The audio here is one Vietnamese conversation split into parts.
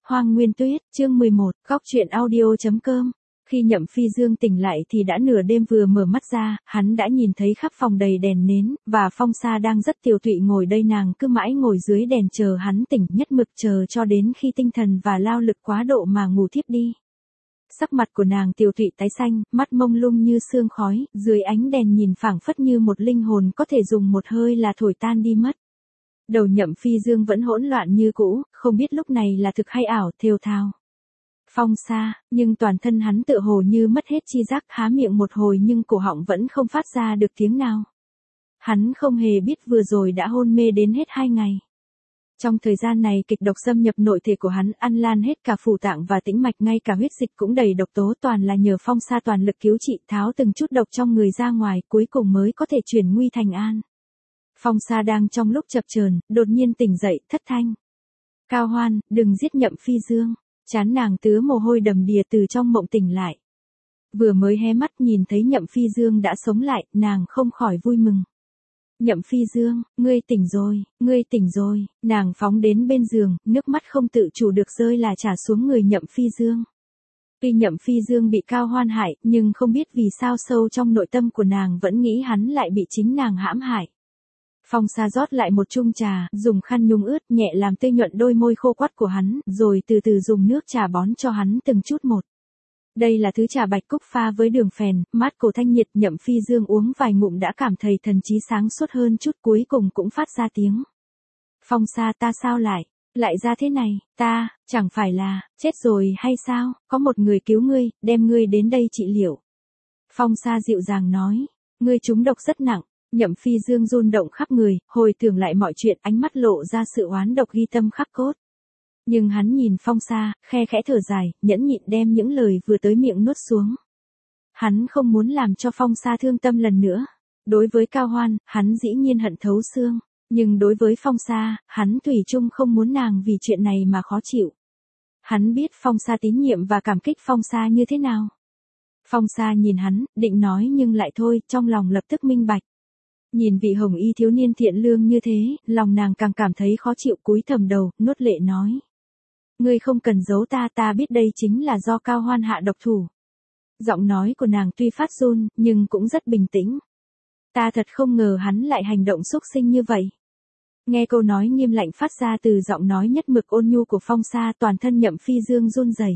Hoang Nguyên Tuyết, chương 11, góc truyện audio.com. Khi Nhậm Phi Dương tỉnh lại thì đã nửa đêm, vừa mở mắt ra, hắn đã nhìn thấy khắp phòng đầy đèn nến, và Phong Sa đang rất tiều tụy ngồi đây. Nàng cứ mãi ngồi dưới đèn chờ hắn tỉnh, nhất mực chờ cho đến khi tinh thần và lao lực quá độ mà ngủ thiếp đi. Sắc mặt của nàng tiều tụy tái xanh, mắt mông lung như sương khói, dưới ánh đèn nhìn phảng phất như một linh hồn có thể dùng một hơi là thổi tan đi mất. Đầu Nhậm Phi Dương vẫn hỗn loạn như cũ, không biết lúc này là thực hay ảo, thều thào. Phong Sa, nhưng toàn thân hắn tựa hồ như mất hết chi giác, há miệng một hồi nhưng cổ họng vẫn không phát ra được tiếng nào. Hắn không hề biết vừa rồi đã hôn mê đến hết 2 ngày. Trong thời gian này kịch độc xâm nhập nội thể của hắn, ăn lan hết cả phủ tạng và tĩnh mạch, ngay cả huyết dịch cũng đầy độc tố, toàn là nhờ Phong Sa toàn lực cứu trị, tháo từng chút độc trong người ra ngoài, cuối cùng mới có thể chuyển nguy thành an. Phong Sa đang trong lúc chập chờn, đột nhiên tỉnh dậy, thất thanh: Cao Hoan, đừng giết Nhậm Phi Dương. Trán nàng tứa mồ hôi đầm đìa từ trong mộng tỉnh lại. Vừa mới hé mắt nhìn thấy Nhậm Phi Dương đã sống lại, nàng không khỏi vui mừng. Nhậm Phi Dương, ngươi tỉnh rồi, ngươi tỉnh rồi. Nàng phóng đến bên giường, nước mắt không tự chủ được rơi là trả xuống người Nhậm Phi Dương. Tuy Nhậm Phi Dương bị Cao Hoan hại, nhưng không biết vì sao sâu trong nội tâm của nàng vẫn nghĩ hắn lại bị chính nàng hãm hại. Phong Sa rót lại một chung trà, dùng khăn nhúng ướt nhẹ làm tươi nhuận đôi môi khô quắt của hắn, rồi từ từ dùng nước trà bón cho hắn từng chút một. Đây là thứ trà bạch cúc pha với đường phèn, mát cổ thanh nhiệt. Nhậm Phi Dương uống vài ngụm đã cảm thấy thần trí sáng suốt hơn chút, cuối cùng cũng phát ra tiếng: Phong Sa, ta sao lại ra thế này, ta, chẳng phải là, chết rồi hay sao, có một người cứu ngươi, đem ngươi đến đây trị liệu. Phong Sa dịu dàng nói: Ngươi trúng độc rất nặng. Nhậm Phi Dương run động khắp người, hồi tưởng lại mọi chuyện, ánh mắt lộ ra sự oán độc ghi tâm khắc cốt. Nhưng hắn nhìn Phong Sa, khe khẽ thở dài, nhẫn nhịn đem những lời vừa tới miệng nuốt xuống. Hắn không muốn làm cho Phong Sa thương tâm lần nữa. Đối với Cao Hoan, hắn dĩ nhiên hận thấu xương, nhưng đối với Phong Sa, hắn thủy chung không muốn nàng vì chuyện này mà khó chịu. Hắn biết Phong Sa tín nhiệm và cảm kích Phong Sa như thế nào. Phong Sa nhìn hắn, định nói nhưng lại thôi, trong lòng lập tức minh bạch. Nhìn vị hồng y thiếu niên thiện lương như thế, lòng nàng càng cảm thấy khó chịu, cúi thầm đầu, nuốt lệ nói: Ngươi không cần giấu ta, ta biết đây chính là do Cao Hoan hạ độc thủ. Giọng nói của nàng tuy phát run, nhưng cũng rất bình tĩnh. Ta thật không ngờ hắn lại hành động xúc sinh như vậy. Nghe câu nói nghiêm lạnh phát ra từ giọng nói nhất mực ôn nhu của Phong Sa, toàn thân Nhậm Phi Dương run rẩy.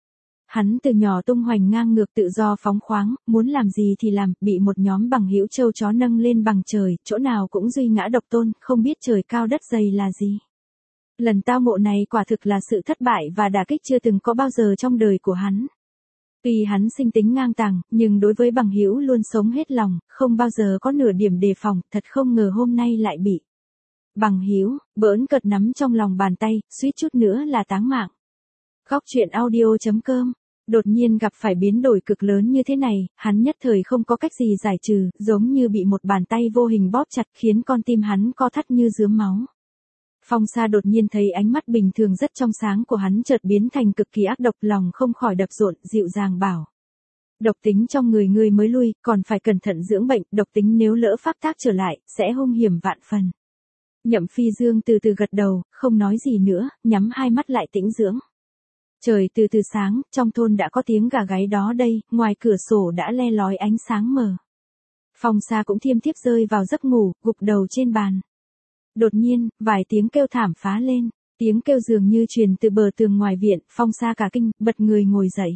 Hắn từ nhỏ tung hoành ngang ngược, tự do phóng khoáng, muốn làm gì thì làm, bị một nhóm bằng hữu trâu chó nâng lên bằng trời, chỗ nào cũng duy ngã độc tôn, không biết trời cao đất dày là gì. Lần tao ngộ này quả thực là sự thất bại và đả kích chưa từng có bao giờ trong đời của hắn. Tuy hắn sinh tính ngang tàng, nhưng đối với bằng hữu luôn sống hết lòng, không bao giờ có nửa điểm đề phòng, thật không ngờ hôm nay lại bị bằng hữu bỡn cợt nắm trong lòng bàn tay, suýt chút nữa là táng mạng. Góc truyện audio.com. Đột nhiên gặp phải biến đổi cực lớn như thế này, hắn nhất thời không có cách gì giải trừ, giống như bị một bàn tay vô hình bóp chặt, khiến con tim hắn co thắt như rướm máu. Phong Sa đột nhiên thấy ánh mắt bình thường rất trong sáng của hắn chợt biến thành cực kỳ ác độc, lòng không khỏi đập rộn, dịu dàng bảo: Độc tính trong người ngươi mới lui, còn phải cẩn thận dưỡng bệnh, độc tính nếu lỡ phát tác trở lại, sẽ hung hiểm vạn phần. Nhậm Phi Dương từ từ gật đầu, không nói gì nữa, nhắm hai mắt lại tĩnh dưỡng. Trời từ từ sáng, trong thôn đã có tiếng gà gáy đó đây, ngoài cửa sổ đã le lói ánh sáng mờ. Phong Sa cũng thiêm thiếp rơi vào giấc ngủ, gục đầu trên bàn. Đột nhiên, vài tiếng kêu thảm phá lên, tiếng kêu dường như truyền từ bờ tường ngoài viện. Phong Sa cả kinh, bật người ngồi dậy.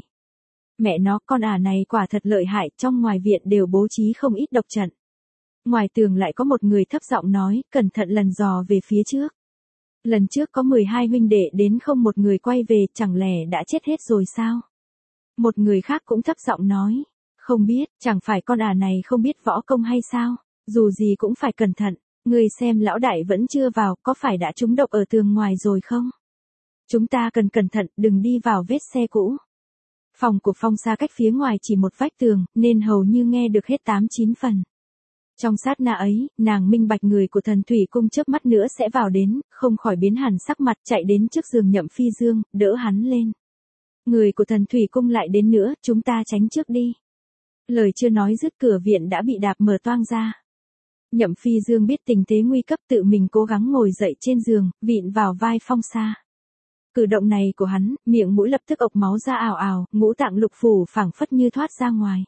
Mẹ nó, con ả này quả thật lợi hại, trong ngoài viện đều bố trí không ít độc trận. Ngoài tường lại có một người thấp giọng nói, cẩn thận lần dò về phía trước. Lần trước có 12 huynh đệ đến không một người quay về, chẳng lẽ đã chết hết rồi sao? Một người khác cũng thấp giọng nói, không biết, chẳng phải con ả này không biết võ công hay sao? Dù gì cũng phải cẩn thận, người xem lão đại vẫn chưa vào, có phải đã trúng độc ở tường ngoài rồi không? Chúng ta cần cẩn thận, đừng đi vào vết xe cũ. Phòng của Phong Sa cách phía ngoài chỉ một vách tường, nên hầu như nghe được hết 8-9 phần. Trong sát na ấy, nàng minh bạch người của Thần Thủy Cung chớp mắt nữa sẽ vào đến, không khỏi biến hẳn sắc mặt, chạy đến trước giường Nhậm Phi Dương, đỡ hắn lên. Người của Thần Thủy Cung lại đến nữa, chúng ta tránh trước đi. Lời chưa nói dứt, cửa viện đã bị đạp mở toang ra. Nhậm Phi Dương biết tình thế nguy cấp, tự mình cố gắng ngồi dậy trên giường, vịn vào vai Phong Sa. Cử động này của hắn, miệng mũi lập tức ộc máu ra ào ào, ngũ tạng lục phủ phảng phất như thoát ra ngoài.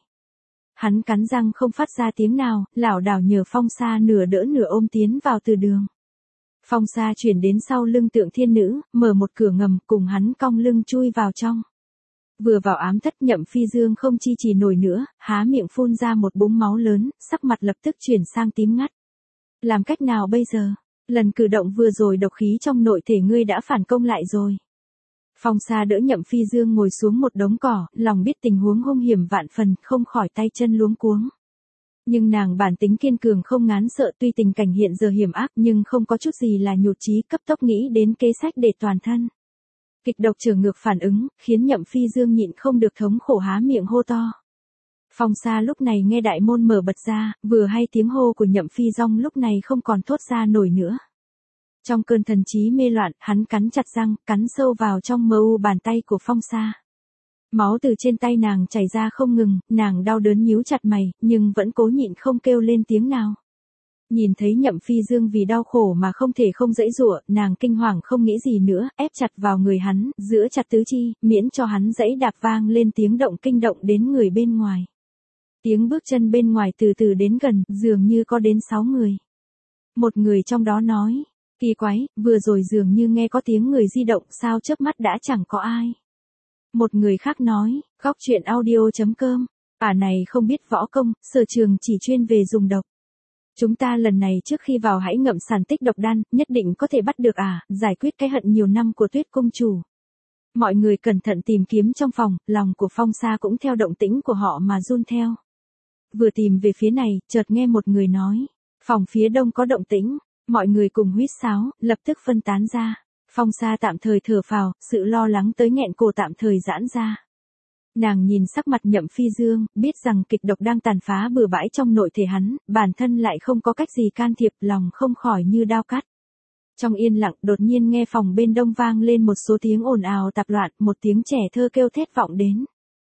Hắn cắn răng không phát ra tiếng nào, lảo đảo nhờ Phong Sa nửa đỡ nửa ôm tiến vào từ đường. Phong Sa chuyển đến sau lưng Tượng Thiên Nữ, mở một cửa ngầm cùng hắn cong lưng chui vào trong. Vừa vào ám thất, Nhậm Phi Dương không chi trì nổi nữa, há miệng phun ra một búng máu lớn, sắc mặt lập tức chuyển sang tím ngắt. Làm cách nào bây giờ? Lần cử động vừa rồi độc khí trong nội thể ngươi đã phản công lại rồi. Phong Sa đỡ Nhậm Phi Dương ngồi xuống một đống cỏ, lòng biết tình huống hung hiểm vạn phần, không khỏi tay chân luống cuống. Nhưng nàng bản tính kiên cường không ngán sợ, tuy tình cảnh hiện giờ hiểm ác nhưng không có chút gì là nhụt chí, cấp tốc nghĩ đến kế sách để toàn thân. Kịch độc trở ngược phản ứng, khiến Nhậm Phi Dương nhịn không được thống khổ há miệng hô to. Phong Sa lúc này nghe đại môn mở bật ra, vừa hay tiếng hô của Nhậm Phi Dong lúc này không còn thốt ra nổi nữa. Trong cơn thần trí mê loạn, hắn cắn chặt răng, cắn sâu vào trong mờ u bàn tay của Phong Sa. Máu từ trên tay nàng chảy ra không ngừng, nàng đau đớn nhíu chặt mày, nhưng vẫn cố nhịn không kêu lên tiếng nào. Nhìn thấy Nhậm Phi Dương vì đau khổ mà không thể không giãy giụa, nàng kinh hoàng không nghĩ gì nữa, ép chặt vào người hắn, giữ chặt tứ chi, miễn cho hắn giãy đạp vang lên tiếng động kinh động đến người bên ngoài. Tiếng bước chân bên ngoài từ từ đến gần, dường như có đến 6 người. Một người trong đó nói, kỳ quái, vừa rồi dường như nghe có tiếng người di động, sao chớp mắt đã chẳng có ai. Một người khác nói, góc truyện audio.com, này không biết võ công, sở trường chỉ chuyên về dùng độc. Chúng ta lần này trước khi vào hãy ngậm sàn tích độc đan, nhất định có thể bắt được giải quyết cái hận nhiều năm của Tuyết công chủ. Mọi người cẩn thận tìm kiếm trong phòng, lòng của Phong Sa cũng theo động tĩnh của họ mà run theo. Vừa tìm về phía này, chợt nghe một người nói, phòng phía đông có động tĩnh, mọi người cùng huýt sáo, lập tức phân tán ra. Phong Sa tạm thời thở phào, sự lo lắng tới nghẹn cổ tạm thời giãn ra. Nàng nhìn sắc mặt Nhậm Phi Dương, biết rằng kịch độc đang tàn phá bừa bãi trong nội thể hắn, bản thân lại không có cách gì can thiệp, lòng không khỏi như đao cắt. Trong yên lặng, đột nhiên nghe phòng bên đông vang lên một số tiếng ồn ào tạp loạn, một tiếng trẻ thơ kêu thét vọng đến.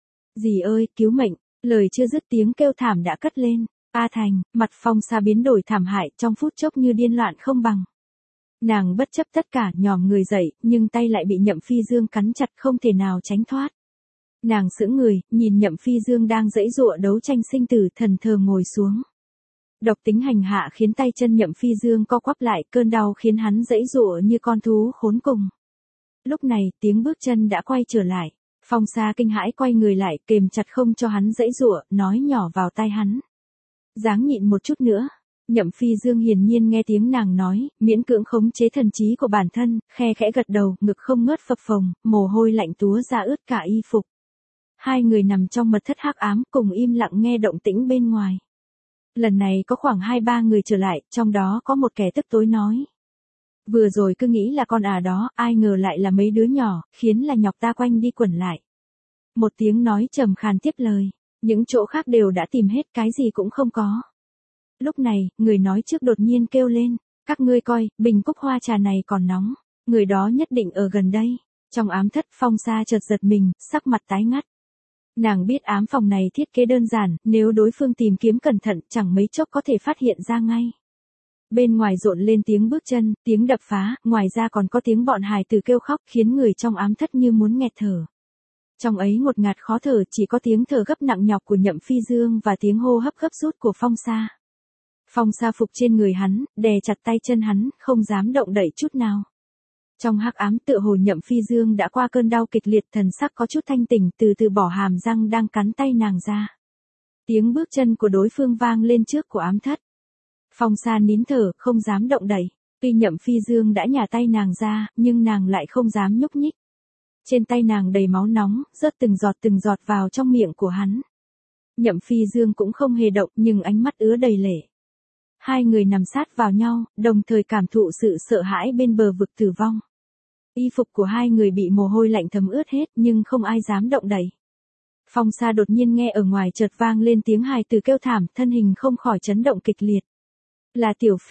Dì ơi, cứu mệnh, lời chưa dứt tiếng kêu thảm đã cất lên. A Thành, mặt Phong Sa biến đổi thảm hại, trong phút chốc như điên loạn không bằng. Nàng bất chấp tất cả, nhòm người dậy, nhưng tay lại bị Nhậm Phi Dương cắn chặt, không thể nào tránh thoát. Nàng sững người, nhìn Nhậm Phi Dương đang giãy giụa đấu tranh sinh tử, thần thờ ngồi xuống. Độc tính hành hạ khiến tay chân Nhậm Phi Dương co quắp lại, cơn đau khiến hắn giãy giụa như con thú khốn cùng. Lúc này, tiếng bước chân đã quay trở lại. Phong Sa kinh hãi quay người lại, kềm chặt không cho hắn giãy giụa, nói nhỏ vào tai hắn. Dáng nhịn một chút nữa. Nhậm Phi Dương hiển nhiên nghe tiếng nàng nói, miễn cưỡng khống chế thần trí của bản thân, khe khẽ gật đầu, ngực không ngớt phập phồng, mồ hôi lạnh túa ra ướt cả y phục. Hai người nằm trong mật thất hắc ám, cùng im lặng nghe động tĩnh bên ngoài. Lần này có khoảng 2-3 người trở lại, trong đó có một kẻ tức tối nói. Vừa rồi cứ nghĩ là con đó, ai ngờ lại là mấy đứa nhỏ, khiến là nhọc ta quanh đi quẩn lại. Một tiếng nói trầm khàn tiếp lời, những chỗ khác đều đã tìm hết, cái gì cũng không có. Lúc này, người nói trước đột nhiên kêu lên, các ngươi coi, bình cúc hoa trà này còn nóng, người đó nhất định ở gần đây. Trong ám thất, Phong Sa chợt giật mình, sắc mặt tái ngắt. Nàng biết ám phòng này thiết kế đơn giản, nếu đối phương tìm kiếm cẩn thận, chẳng mấy chốc có thể phát hiện ra ngay. Bên ngoài rộn lên tiếng bước chân, tiếng đập phá, ngoài ra còn có tiếng bọn hài tử kêu khóc, khiến người trong ám thất như muốn nghẹt thở. Trong ấy ngột ngạt khó thở, chỉ có tiếng thở gấp nặng nhọc của Nhậm Phi Dương và tiếng hô hấp gấp rút của Phong Sa. Phong Sa phục trên người hắn, đè chặt tay chân hắn, không dám động đậy chút nào. Trong hắc ám tựa hồ Nhậm Phi Dương đã qua cơn đau kịch liệt, thần sắc có chút thanh tỉnh, từ từ bỏ hàm răng đang cắn tay nàng ra. Tiếng bước chân của đối phương vang lên trước của ám thất. Phong Sa nín thở, không dám động đậy. Tuy Nhậm Phi Dương đã nhả tay nàng ra, nhưng nàng lại không dám nhúc nhích. Trên tay nàng đầy máu nóng, rớt từng giọt vào trong miệng của hắn. Nhậm Phi Dương cũng không hề động, nhưng ánh mắt ứa đầy lệ. Hai người nằm sát vào nhau, đồng thời cảm thụ sự sợ hãi bên bờ vực tử vong. Y phục của hai người bị mồ hôi lạnh thấm ướt hết, nhưng không ai dám động đậy. Phong Sa đột nhiên nghe ở ngoài chợt vang lên tiếng hài tử kêu thảm, thân hình không khỏi chấn động kịch liệt. Là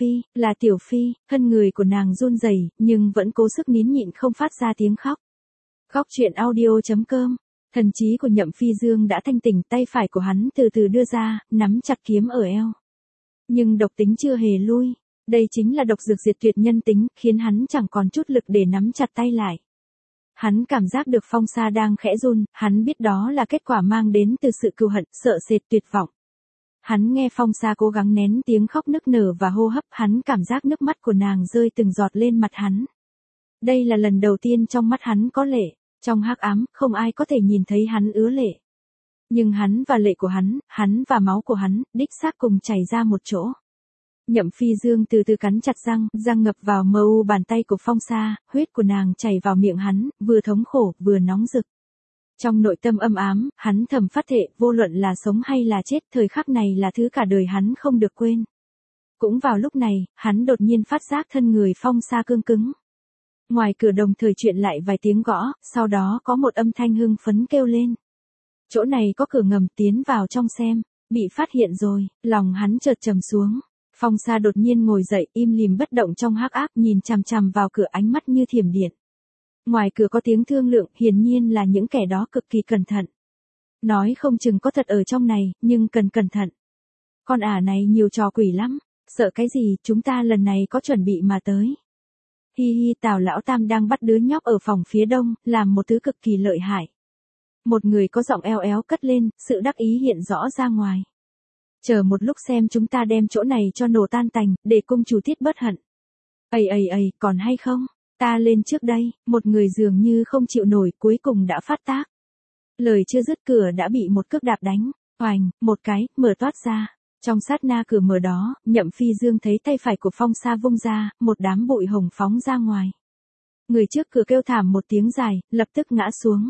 Tiểu Phi, thân người của nàng run rẩy, nhưng vẫn cố sức nín nhịn không phát ra tiếng khóc. Góc truyện audio.com, thần trí của Nhậm Phi Dương đã thanh tỉnh, tay phải của hắn từ từ đưa ra, nắm chặt kiếm ở eo. Nhưng độc tính chưa hề lui. Đây chính là độc dược diệt tuyệt nhân tính, khiến hắn chẳng còn chút lực để nắm chặt tay lại. Hắn cảm giác được Phong Sa đang khẽ run, hắn biết đó là kết quả mang đến từ sự cừu hận, sợ sệt, tuyệt vọng. Hắn nghe Phong Sa cố gắng nén tiếng khóc nức nở và hô hấp, hắn cảm giác nước mắt của nàng rơi từng giọt lên mặt hắn. Đây là lần đầu tiên trong mắt hắn có lệ, trong hắc ám, không ai có thể nhìn thấy hắn ứa lệ. Nhưng hắn và lệ của hắn và máu của hắn, đích xác cùng chảy ra một chỗ. Nhậm Phi Dương từ từ cắn chặt răng, răng ngập vào mờ u bàn tay của Phong Sa, huyết của nàng chảy vào miệng hắn, vừa thống khổ, vừa nóng rực. Trong nội tâm âm ám, hắn thầm phát thệ, vô luận là sống hay là chết, thời khắc này là thứ cả đời hắn không được quên. Cũng vào lúc này, hắn đột nhiên phát giác thân người Phong Sa cương cứng. Ngoài cửa đồng thời truyền lại vài tiếng gõ, sau đó có một âm thanh hưng phấn kêu lên. Chỗ này có cửa ngầm, tiến vào trong xem. Bị phát hiện rồi, lòng hắn chợt trầm xuống. Phong Sa đột nhiên ngồi dậy, im lìm bất động trong hắc ám, nhìn chằm chằm vào cửa, ánh mắt như thiểm điện. Ngoài cửa có tiếng thương lượng, hiển nhiên là những kẻ đó cực kỳ cẩn thận. Nói không chừng có thật ở trong này, nhưng cần cẩn thận. Con ả này nhiều trò quỷ lắm, sợ cái gì, chúng ta lần này có chuẩn bị mà tới. Hi hi, Tào lão tam đang bắt đứa nhóc ở phòng phía đông, làm một thứ cực kỳ lợi hại. Một người có giọng eo éo cất lên, sự đắc ý hiện rõ ra ngoài. Chờ một lúc xem chúng ta đem chỗ này cho nổ tan tành, để cung chủ Tiết bớt hận. Ây, còn hay không? Ta lên trước đây, một người dường như không chịu nổi, cuối cùng đã phát tác. Lời chưa dứt cửa đã bị một cước đạp đánh, oành, một cái, mở toát ra. Trong sát na cửa mở đó, Nhậm Phi Dương thấy tay phải của Phong Sa vung ra, một đám bụi hồng phóng ra ngoài. Người trước cửa kêu thảm một tiếng dài, lập tức ngã xuống.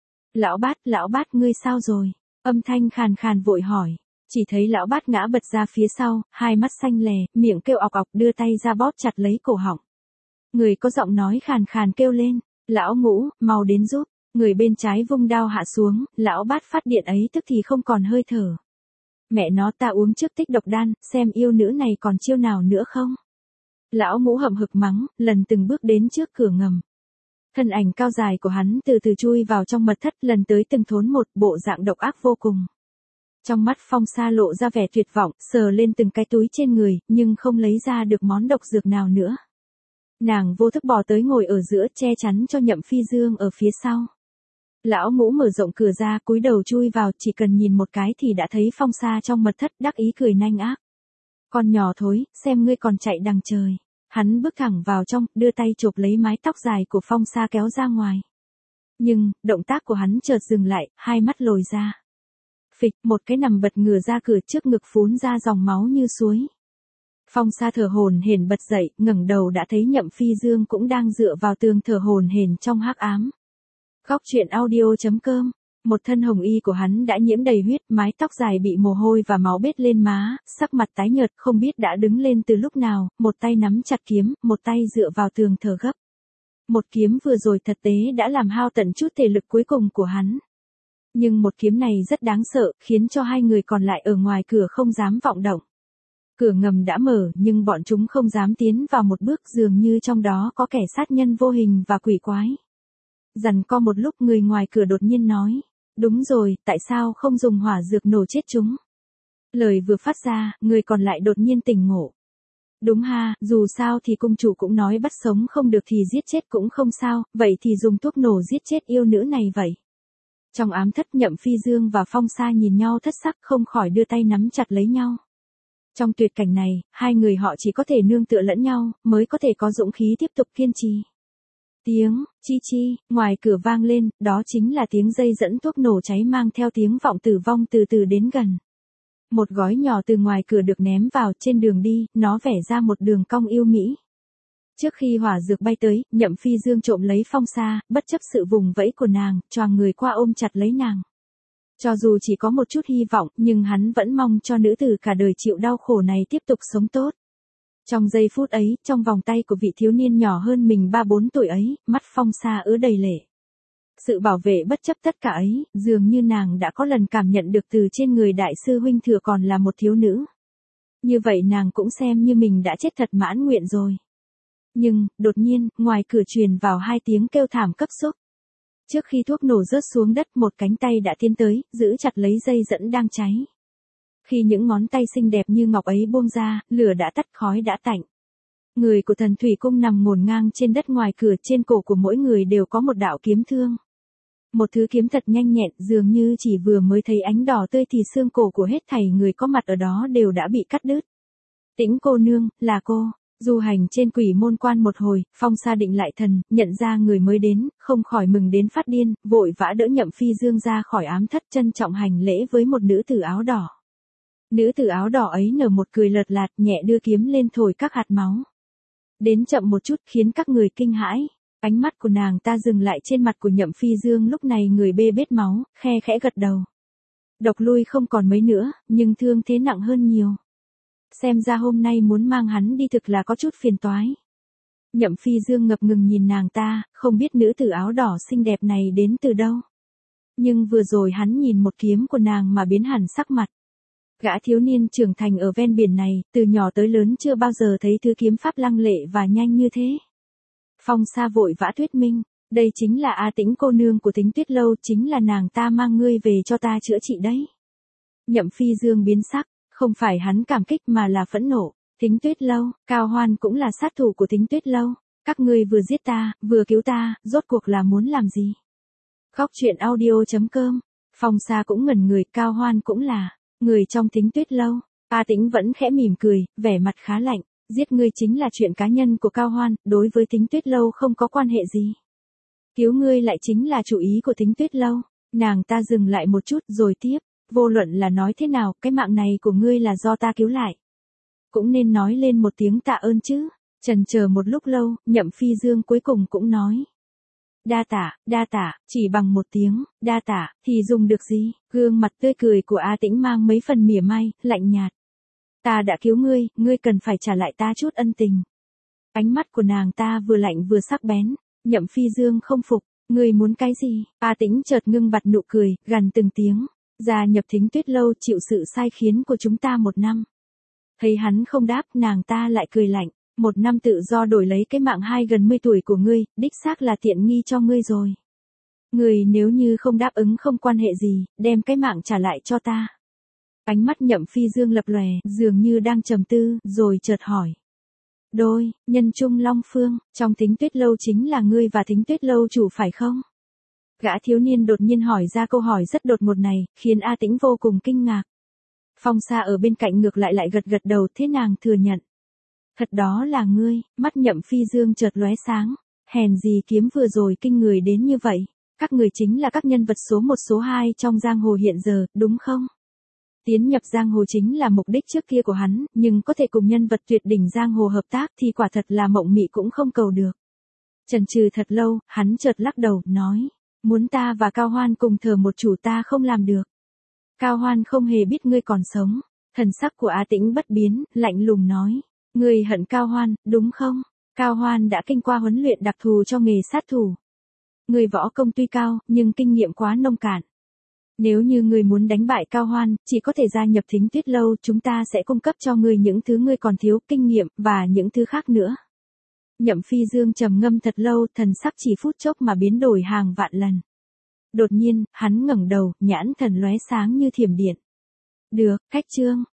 Lão bát ngươi sao rồi? Âm thanh khàn khàn vội hỏi. Chỉ thấy lão bát ngã bật ra phía sau, hai mắt xanh lè, miệng kêu ọc ọc, đưa tay ra bóp chặt lấy cổ họng. Người có giọng nói khàn khàn kêu lên, lão Ngũ, mau đến giúp. Người bên trái vung đao hạ xuống, lão bát phát điện ấy tức thì không còn hơi thở. Mẹ nó, ta uống trước tích độc đan, xem yêu nữ này còn chiêu nào nữa không? Lão Ngũ hậm hực mắng, lần từng bước đến trước cửa ngầm. Thân ảnh cao dài của hắn từ từ chui vào trong mật thất, lần tới từng thốn một, bộ dạng độc ác vô cùng. Trong mắt Phong Sa lộ ra vẻ tuyệt vọng, sờ lên từng cái túi trên người, nhưng không lấy ra được món độc dược nào nữa. Nàng vô thức bò tới ngồi ở giữa, che chắn cho Nhậm Phi Dương ở phía sau. Lão Ngũ mở rộng cửa ra, cúi đầu chui vào, chỉ cần nhìn một cái thì đã thấy Phong Sa trong mật thất, đắc ý cười nanh ác. Con nhỏ thối, xem ngươi còn chạy đằng trời. Hắn bước thẳng vào trong, đưa tay chộp lấy mái tóc dài của Phong Sa kéo ra ngoài. Nhưng, động tác của hắn chợt dừng lại, hai mắt lồi ra. Phịch, một cái nằm bật ngửa ra cửa, trước ngực phún ra dòng máu như suối. Phong Sa thở hổn hển bật dậy, ngẩng đầu đã thấy Nhậm Phi Dương cũng đang dựa vào tường thở hổn hển trong hắc ám. Góc truyện audio.com. Một thân hồng y của hắn đã nhiễm đầy huyết, mái tóc dài bị mồ hôi và máu bết lên má, sắc mặt tái nhợt, không biết đã đứng lên từ lúc nào, một tay nắm chặt kiếm, một tay dựa vào tường thở gấp. Một kiếm vừa rồi thật tế đã làm hao tận chút thể lực cuối cùng của hắn. Nhưng một kiếm này rất đáng sợ, khiến cho hai người còn lại ở ngoài cửa không dám vọng động. Cửa ngầm đã mở, nhưng bọn chúng không dám tiến vào một bước, dường như trong đó có kẻ sát nhân vô hình và quỷ quái. Giằng co một lúc, người ngoài cửa đột nhiên nói. Đúng rồi, tại sao không dùng hỏa dược nổ chết chúng? Lời vừa phát ra, người còn lại đột nhiên tỉnh ngộ. Đúng ha, dù sao thì cung chủ cũng nói bắt sống không được thì giết chết cũng không sao, vậy thì dùng thuốc nổ giết chết yêu nữ này vậy. Trong ám thất, Nhậm Phi Dương và Phong Sa nhìn nhau thất sắc, không khỏi đưa tay nắm chặt lấy nhau. Trong tuyệt cảnh này, hai người họ chỉ có thể nương tựa lẫn nhau, mới có thể có dũng khí tiếp tục kiên trì. Tiếng, chi, ngoài cửa vang lên, đó chính là tiếng dây dẫn thuốc nổ cháy mang theo tiếng vọng tử vong từ từ đến gần. Một gói nhỏ từ ngoài cửa được ném vào, trên đường đi, nó vẽ ra một đường cong yêu mỹ. Trước khi hỏa dược bay tới, Nhậm Phi Dương trộm lấy Phong Sa, bất chấp sự vùng vẫy của nàng, choàng người qua ôm chặt lấy nàng. Cho dù chỉ có một chút hy vọng, nhưng hắn vẫn mong cho nữ tử cả đời chịu đau khổ này tiếp tục sống tốt. Trong giây phút ấy, trong vòng tay của vị thiếu niên nhỏ hơn mình 3-4 tuổi ấy, mắt Phong Sa ứa đầy lệ. Sự bảo vệ bất chấp tất cả ấy, dường như nàng đã có lần cảm nhận được từ trên người đại sư huynh thừa còn là một thiếu nữ. Như vậy nàng cũng xem như mình đã chết thật mãn nguyện rồi. Nhưng, đột nhiên, ngoài cửa truyền vào hai tiếng kêu thảm cấp xúc. Trước khi thuốc nổ rớt xuống đất, một cánh tay đã tiến tới, giữ chặt lấy dây dẫn đang cháy. Khi những ngón tay xinh đẹp như ngọc ấy buông ra, lửa đã tắt, khói đã tạnh. Người của Thần Thủy Cung nằm ngổn ngang trên đất ngoài cửa, trên cổ của mỗi người đều có một đạo kiếm thương. Một thứ kiếm thật nhanh nhẹn, dường như chỉ vừa mới thấy ánh đỏ tươi thì xương cổ của hết thảy người có mặt ở đó đều đã bị cắt đứt. Tĩnh cô nương, là cô. Du hành trên Quỷ Môn Quan một hồi, Phong Sa định lại thần, nhận ra người mới đến, không khỏi mừng đến phát điên, vội vã đỡ Nhậm Phi Dương ra khỏi ám thất, trân trọng hành lễ với một nữ tử áo đỏ. Nữ tử áo đỏ ấy nở một cười lợt lạt, nhẹ đưa kiếm lên thổi các hạt máu. Đến chậm một chút khiến các người kinh hãi. Ánh mắt của nàng ta dừng lại trên mặt của Nhậm Phi Dương, lúc này người bê bết máu, khe khẽ gật đầu. Độc lui không còn mấy nữa, nhưng thương thế nặng hơn nhiều. Xem ra hôm nay muốn mang hắn đi thực là có chút phiền toái. Nhậm Phi Dương ngập ngừng nhìn nàng ta, không biết nữ tử áo đỏ xinh đẹp này đến từ đâu. Nhưng vừa rồi hắn nhìn một kiếm của nàng mà biến hẳn sắc mặt. Gã thiếu niên trưởng thành ở ven biển này, từ nhỏ tới lớn chưa bao giờ thấy thứ kiếm pháp lăng lệ và nhanh như thế. Phong Sa vội vã thuyết minh, đây chính là A Tĩnh cô nương của Thính Tuyết Lâu, chính là nàng ta mang ngươi về cho ta chữa trị đấy. Nhậm Phi Dương biến sắc, không phải hắn cảm kích mà là phẫn nộ. Thính Tuyết Lâu, Cao Hoan cũng là sát thủ của Thính Tuyết Lâu, các ngươi vừa giết ta, vừa cứu ta, rốt cuộc là muốn làm gì? Góc truyện audio.com. Phong Sa cũng ngẩn người, Cao Hoan cũng là người trong Thính Tuyết Lâu. A Tĩnh vẫn khẽ mỉm cười, vẻ mặt khá lạnh. Giết ngươi chính là chuyện cá nhân của Cao Hoan, đối với Thính Tuyết Lâu không có quan hệ gì. Cứu ngươi lại chính là chủ ý của Thính Tuyết Lâu. Nàng ta dừng lại một chút rồi tiếp, vô luận là nói thế nào, cái mạng này của ngươi là do ta cứu lại. Cũng nên nói lên một tiếng tạ ơn chứ. Chần chờ một lúc lâu, Nhậm Phi Dương cuối cùng cũng nói. Đa tạ, chỉ bằng một tiếng, đa tạ, thì dùng được gì? Gương mặt tươi cười của A Tĩnh mang mấy phần mỉa mai, lạnh nhạt. Ta đã cứu ngươi, ngươi cần phải trả lại ta chút ân tình. Ánh mắt của nàng ta vừa lạnh vừa sắc bén. Nhậm Phi Dương không phục, ngươi muốn cái gì? A Tĩnh chợt ngưng bặt nụ cười, gằn từng tiếng. Gia nhập Thính Tuyết Lâu chịu sự sai khiến của chúng ta 1 năm. Thấy hắn không đáp, nàng ta lại cười lạnh. 1 năm tự do đổi lấy cái mạng gần 10 tuổi của ngươi, đích xác là tiện nghi cho ngươi rồi. Ngươi nếu như không đáp ứng không quan hệ gì, đem cái mạng trả lại cho ta. Ánh mắt Nhậm Phi Dương lập lòe, dường như đang trầm tư, rồi chợt hỏi. Đôi, nhân trung Long Phương, trong Thính Tuyết Lâu chính là ngươi và Thính Tuyết Lâu chủ phải không? Gã thiếu niên đột nhiên hỏi ra câu hỏi rất đột ngột này, khiến A Tĩnh vô cùng kinh ngạc. Phong Sa ở bên cạnh ngược lại gật gật đầu, thế nàng thừa nhận. Thật đó là ngươi. Mắt Nhậm Phi Dương chợt lóe sáng. Hèn gì kiếm vừa rồi kinh người đến như vậy. Các người chính là các nhân vật số 1 số 2 trong giang hồ hiện giờ, đúng không? Tiến nhập giang hồ chính là mục đích trước kia của hắn, nhưng có thể cùng nhân vật tuyệt đỉnh giang hồ hợp tác thì quả thật là mộng mị cũng không cầu được. Chần chừ thật lâu, hắn chợt lắc đầu, nói. Muốn ta và Cao Hoan cùng thờ một chủ ta không làm được. Cao Hoan không hề biết ngươi còn sống. Thần sắc của A Tĩnh bất biến, lạnh lùng nói. Ngươi hận Cao Hoan, đúng không? Cao Hoan đã kinh qua huấn luyện đặc thù cho nghề sát thủ. Ngươi võ công tuy cao, nhưng kinh nghiệm quá nông cạn. Nếu như ngươi muốn đánh bại Cao Hoan, chỉ có thể gia nhập Thính Tuyết Lâu, chúng ta sẽ cung cấp cho ngươi những thứ ngươi còn thiếu, kinh nghiệm, và những thứ khác nữa. Nhậm Phi Dương trầm ngâm thật lâu, thần sắc chỉ phút chốc mà biến đổi hàng vạn lần. Đột nhiên, hắn ngẩng đầu, nhãn thần lóe sáng như thiểm điện. Được, khách trương.